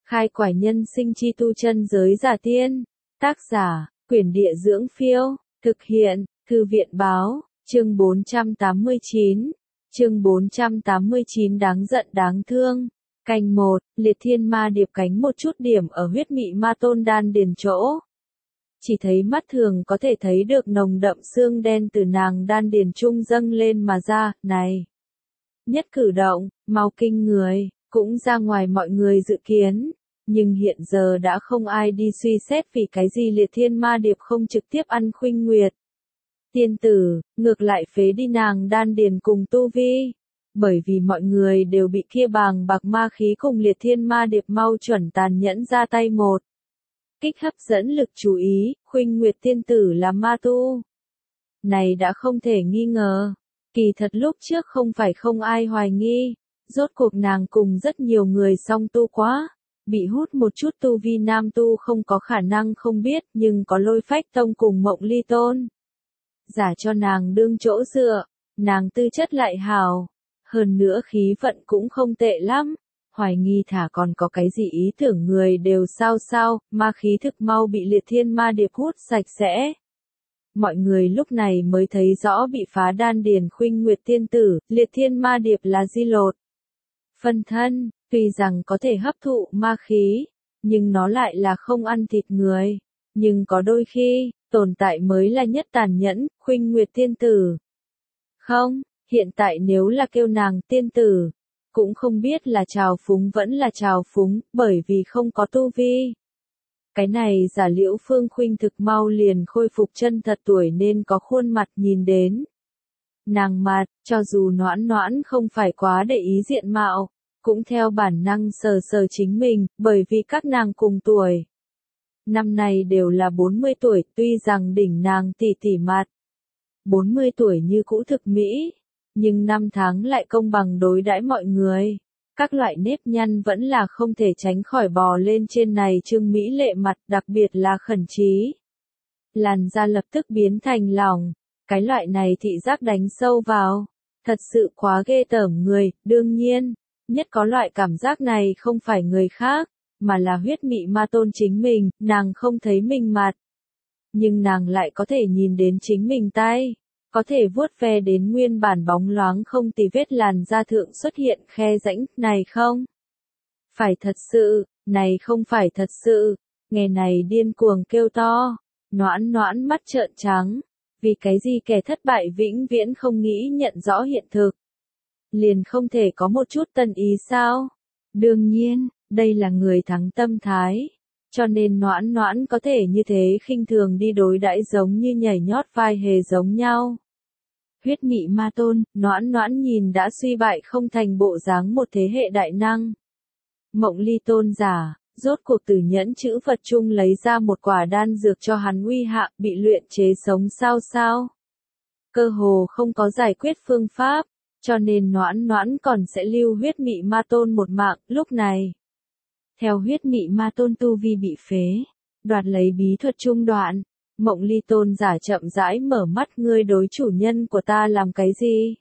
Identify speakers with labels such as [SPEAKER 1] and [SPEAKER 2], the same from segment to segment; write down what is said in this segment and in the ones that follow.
[SPEAKER 1] Khai quải nhân sinh chi tu chân giới giả tiên. Tác giả, Quyển Địa Dưỡng Phiêu. Thực hiện, Thư viện Báo. Chương 489. Chương 489 đáng giận đáng thương. Canh 1, liệt thiên ma điệp cánh một chút điểm ở huyết mị ma tôn đan điền chỗ. Chỉ thấy mắt thường có thể thấy được nồng đậm xương đen từ nàng đan điền trung dâng lên mà ra, này. Nhất cử động, mau kinh người, cũng ra ngoài mọi người dự kiến. Nhưng hiện giờ đã không ai đi suy xét vì cái gì liệt thiên ma điệp không trực tiếp ăn Khuynh Nguyệt tiên tử, ngược lại phế đi nàng đan điền cùng tu vi. Bởi vì mọi người đều bị kia bàng bạc ma khí cùng liệt thiên ma điệp mau chuẩn tàn nhẫn ra tay một kích hấp dẫn lực chú ý, Khuynh Nguyệt tiên tử là ma tu. Này đã không thể nghi ngờ. Kỳ thật lúc trước không phải không ai hoài nghi. Rốt cuộc nàng cùng rất nhiều người song tu quá. Bị hút một chút tu vi nam tu không có khả năng không biết, nhưng có Lôi Phách Tông cùng Mộng Ly Tôn. Giả cho nàng đương chỗ dựa, nàng tư chất lại hào. Hơn nữa khí vận cũng không tệ lắm. Hoài nghi thả còn có cái gì ý tưởng người đều sao, ma khí thực mau bị liệt thiên ma điệp hút sạch sẽ. Mọi người lúc này mới thấy rõ bị phá đan điền Khuynh Nguyệt tiên tử, liệt thiên ma điệp là di lột. Phân thân, tuy rằng có thể hấp thụ ma khí, nhưng nó lại là không ăn thịt người. Nhưng có đôi khi, tồn tại mới là nhất tàn nhẫn, Khuynh Nguyệt tiên tử. Không, hiện tại nếu là kêu nàng tiên tử, cũng không biết là trào phúng vẫn là trào phúng, bởi vì không có tu vi. Cái này giả Liễu Phương Khuynh thực mau liền khôi phục chân thật tuổi nên có khuôn mặt nhìn đến. Nàng mặt, cho dù Noãn Noãn không phải quá để ý diện mạo, cũng theo bản năng sờ sờ chính mình, bởi vì các nàng cùng tuổi. Năm này đều là 40 tuổi, tuy rằng đỉnh nàng tỷ tỷ mặt. 40 tuổi như cũ thực mỹ, nhưng năm tháng lại công bằng đối đãi mọi người. Các loại nếp nhăn vẫn là không thể tránh khỏi bò lên trên này trương mỹ lệ mặt, đặc biệt là khẩn trí. Làn da lập tức biến thành lỏng, cái loại này thị giác đánh sâu vào. Thật sự quá ghê tởm người, đương nhiên, nhất có loại cảm giác này không phải người khác, mà là huyết mị ma tôn chính mình, nàng không thấy mình mặt. Nhưng nàng lại có thể nhìn đến chính mình tay. Có thể vuốt ve đến nguyên bản bóng loáng không tì vết làn da thượng xuất hiện khe rãnh, này không? Phải thật sự, này không phải thật sự, nghe này điên cuồng kêu to, Noãn Noãn mắt trợn trắng, vì cái gì kẻ thất bại vĩnh viễn không nghĩ nhận rõ hiện thực. Liền không thể có một chút tân ý sao? Đương nhiên, đây là người thắng tâm thái. Cho nên Noãn Noãn có thể như thế khinh thường đi đối đãi giống như nhảy nhót vai hề giống nhau. Huyết mị ma tôn, Noãn Noãn nhìn đã suy bại không thành bộ dáng một thế hệ đại năng. Mộng Ly Tôn giả, rốt cuộc từ nhẫn chữ vật chung lấy ra một quả đan dược cho hắn uy hạ, bị luyện chế sống sao. Cơ hồ không có giải quyết phương pháp, cho nên Noãn Noãn còn sẽ lưu huyết mị ma tôn một mạng, lúc này. Theo huyết mị ma tôn tu vi bị phế, đoạt lấy bí thuật trung đoạn. Mộng Ly Tôn giả chậm rãi mở mắt, ngươi đối chủ nhân của ta làm cái gì?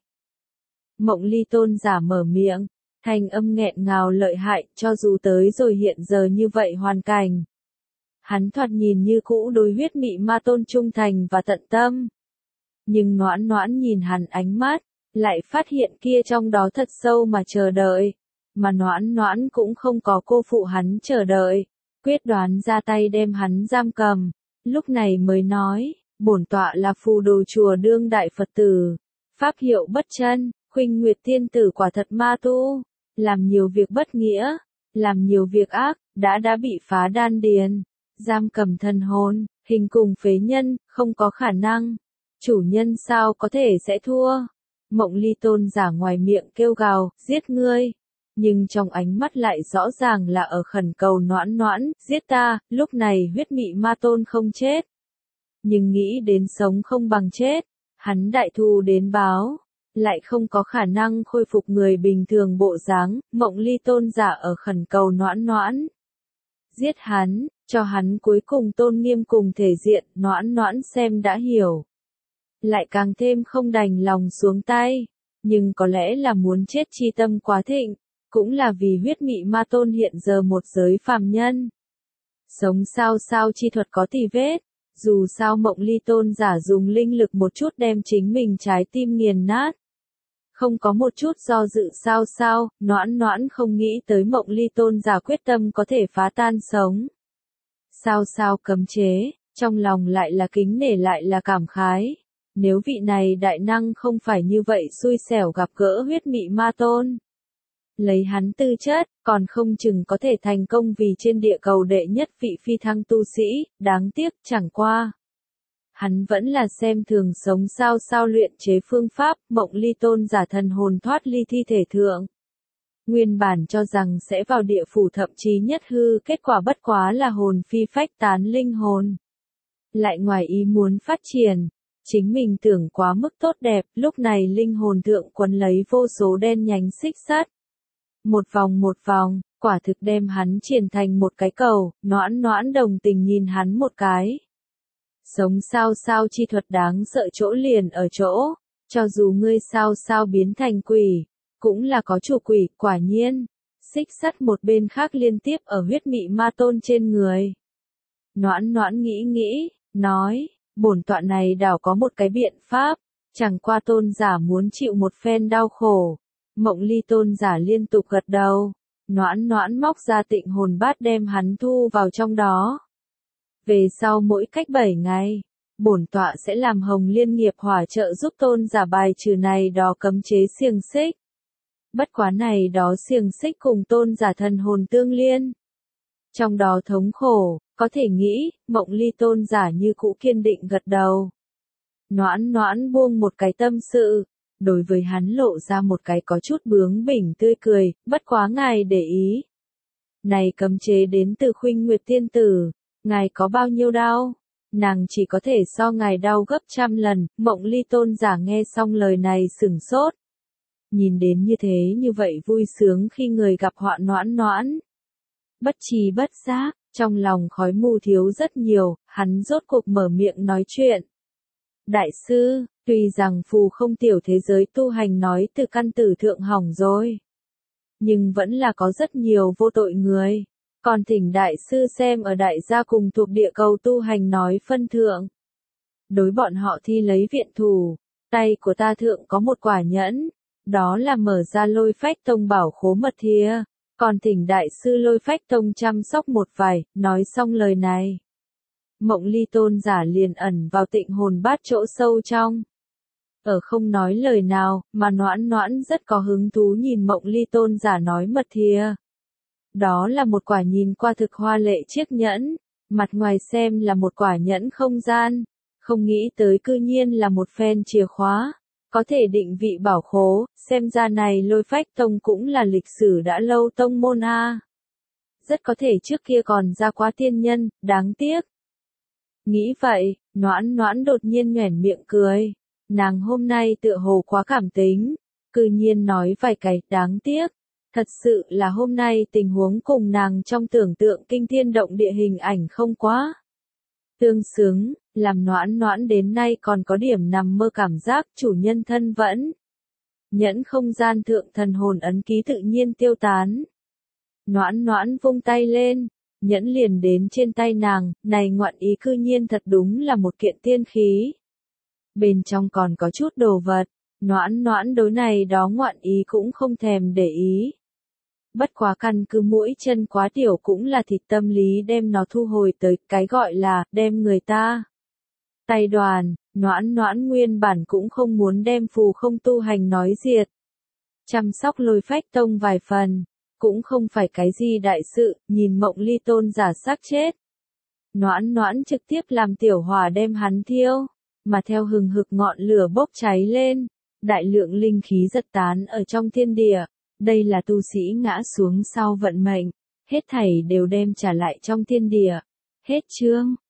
[SPEAKER 1] Mộng Ly Tôn giả mở miệng, thanh âm nghẹn ngào lợi hại, cho dù tới rồi hiện giờ như vậy hoàn cảnh. Hắn thoạt nhìn như cũ đối huyết mị ma tôn trung thành và tận tâm. Nhưng Noãn Noãn nhìn hắn ánh mắt, lại phát hiện kia trong đó thật sâu mà chờ đợi. Mà Noãn Noãn cũng không có cô phụ hắn chờ đợi, quyết đoán ra tay đem hắn giam cầm. Lúc này mới nói, bổn tọa là phù đồ chùa đương đại Phật tử, pháp hiệu bất chân, Khuynh Nguyệt tiên tử quả thật ma tu, làm nhiều việc bất nghĩa, làm nhiều việc ác, đã bị phá đan điền, giam cầm thần hồn, hình cùng phế nhân, không có khả năng. Chủ nhân sao có thể sẽ thua? Mộng Ly Tôn giả ngoài miệng kêu gào, giết ngươi. Nhưng trong ánh mắt lại rõ ràng là ở khẩn cầu Noãn Noãn, giết ta, lúc này huyết mị ma tôn không chết. Nhưng nghĩ đến sống không bằng chết, hắn đại thù đến báo, lại không có khả năng khôi phục người bình thường bộ dáng, Mộng Ly Tôn giả ở khẩn cầu Noãn Noãn. Giết hắn, cho hắn cuối cùng tôn nghiêm cùng thể diện, Noãn Noãn xem đã hiểu. Lại càng thêm không đành lòng xuống tay, nhưng có lẽ là muốn chết chi tâm quá thịnh. cũng là vì huyết mị ma tôn hiện giờ một giới phàm nhân. Sống sao sao chi thuật có tì vết, dù sao Mộng Ly tôn giả dùng linh lực một chút đem chính mình trái tim nghiền nát. Không có một chút do dự sao sao, Noãn Noãn không nghĩ tới Mộng Ly tôn giả quyết tâm có thể phá tan sống. Sao sao cấm chế, trong lòng lại là kính nể lại là cảm khái. Nếu vị này đại năng không phải như vậy xui xẻo gặp gỡ huyết mị ma tôn. Lấy hắn tư chất, còn không chừng có thể thành công vì trên địa cầu đệ nhất vị phi thăng tu sĩ, đáng tiếc chẳng qua. Hắn vẫn là xem thường sống sao sao luyện chế phương pháp, Mộng Ly tôn giả thần hồn thoát ly thi thể thượng. Nguyên bản cho rằng sẽ vào địa phủ thậm chí nhất hư, kết quả bất quá là hồn phi phách tán linh hồn. Lại ngoài ý muốn phát triển, chính mình tưởng quá mức tốt đẹp, lúc này linh hồn thượng quấn lấy vô số đen nhánh xích sắt. Một vòng, quả thực đem hắn triển thành một cái cầu, Noãn Noãn đồng tình nhìn hắn một cái. Sống sao sao chi thuật đáng sợ chỗ liền ở chỗ, cho dù ngươi sao sao biến thành quỷ, cũng là có chủ quỷ, quả nhiên. Xích sắt một bên khác liên tiếp ở huyết mị ma tôn trên người. Noãn Noãn nghĩ, nói, bổn tọa này đảo có một cái biện pháp, chẳng qua tôn giả muốn chịu một phen đau khổ. Mộng Ly tôn giả liên tục gật đầu, Noãn Noãn móc ra tịnh hồn bát đem hắn thu vào trong đó. Về sau mỗi cách 7 ngày, bổn tọa sẽ làm Hồng Liên nghiệp hỏa trợ giúp tôn giả bài trừ này đó cấm chế xiềng xích. Bất quá này đó xiềng xích cùng tôn giả thần hồn tương liên. Trong đó thống khổ, có thể nghĩ, Mộng Ly tôn giả như cũ kiên định gật đầu. Noãn Noãn buông một cái tâm sự, đối với hắn lộ ra một cái có chút bướng bỉnh tươi cười, bất quá ngài để ý. Này cấm chế đến từ Khuynh Nguyệt tiên tử, ngài có bao nhiêu đau? Nàng chỉ có thể so ngài đau gấp trăm lần, Mộng Ly tôn giả nghe xong lời này sửng sốt. Nhìn đến như thế như vậy vui sướng khi người gặp họa Noãn Noãn. Bất trí bất giác, trong lòng khói mù thiếu rất nhiều, hắn rốt cuộc mở miệng nói chuyện. Đại sư, tuy rằng phù không tiểu thế giới tu hành nói từ căn tử thượng hỏng rồi, nhưng vẫn là có rất nhiều vô tội người. Còn thỉnh đại sư xem ở đại gia cùng thuộc địa cầu tu hành nói phân thượng. Đối bọn họ thi lấy viện thủ, tay của ta thượng có một quả nhẫn, đó là mở ra Lôi Phách Tông bảo khố mật thìa. Còn thỉnh đại sư Lôi Phách Tông chăm sóc một vài, nói xong lời này. Mộng Ly tôn giả liền ẩn vào tịnh hồn bát chỗ sâu trong. Ở không nói lời nào, mà Noãn Noãn rất có hứng thú nhìn Mộng Ly tôn giả nói mật thìa. Đó là một quả nhìn qua thực hoa lệ chiếc nhẫn, mặt ngoài xem là một quả nhẫn không gian, không nghĩ tới cư nhiên là một phen chìa khóa, có thể định vị bảo khố, xem ra này Lôi Phách Tông cũng là lịch sử đã lâu tông môn a. Rất có thể trước kia còn ra quá tiên nhân, đáng tiếc. Nghĩ vậy, Noãn Noãn đột nhiên nhoẻn miệng cười, nàng hôm nay tựa hồ quá cảm tính, cư nhiên nói vài cái, đáng tiếc. Thật sự là hôm nay tình huống cùng nàng trong tưởng tượng kinh thiên động địa hình ảnh không quá tương xứng, làm Noãn Noãn đến nay còn có điểm nằm mơ cảm giác chủ nhân thân vẫn. Nhẫn không gian thượng thần hồn ấn ký tự nhiên tiêu tán. Noãn Noãn vung tay lên, nhẫn liền đến trên tay nàng, này ngoạn ý cư nhiên thật đúng là một kiện tiên khí. Bên trong còn có chút đồ vật, Noãn Noãn đối này đó ngoạn ý cũng không thèm để ý. Bất quá căn cứ mũi chân quá tiểu cũng là thịt tâm lý đem nó thu hồi tới, cái gọi là, đem người ta. Tay đoàn, Noãn Noãn nguyên bản cũng không muốn đem phù không tu hành nói diệt. Chăm sóc Lôi Phách Tông vài phần, cũng không phải cái gì đại sự, nhìn Mộng Ly tôn giả xác chết. Noãn Noãn trực tiếp làm tiểu hỏa đem hắn thiêu, mà theo hừng hực ngọn lửa bốc cháy lên, đại lượng linh khí giật tán ở trong thiên địa. Đây là tu sĩ ngã xuống sau vận mệnh, hết thảy đều đem trả lại trong thiên địa. Hết chương.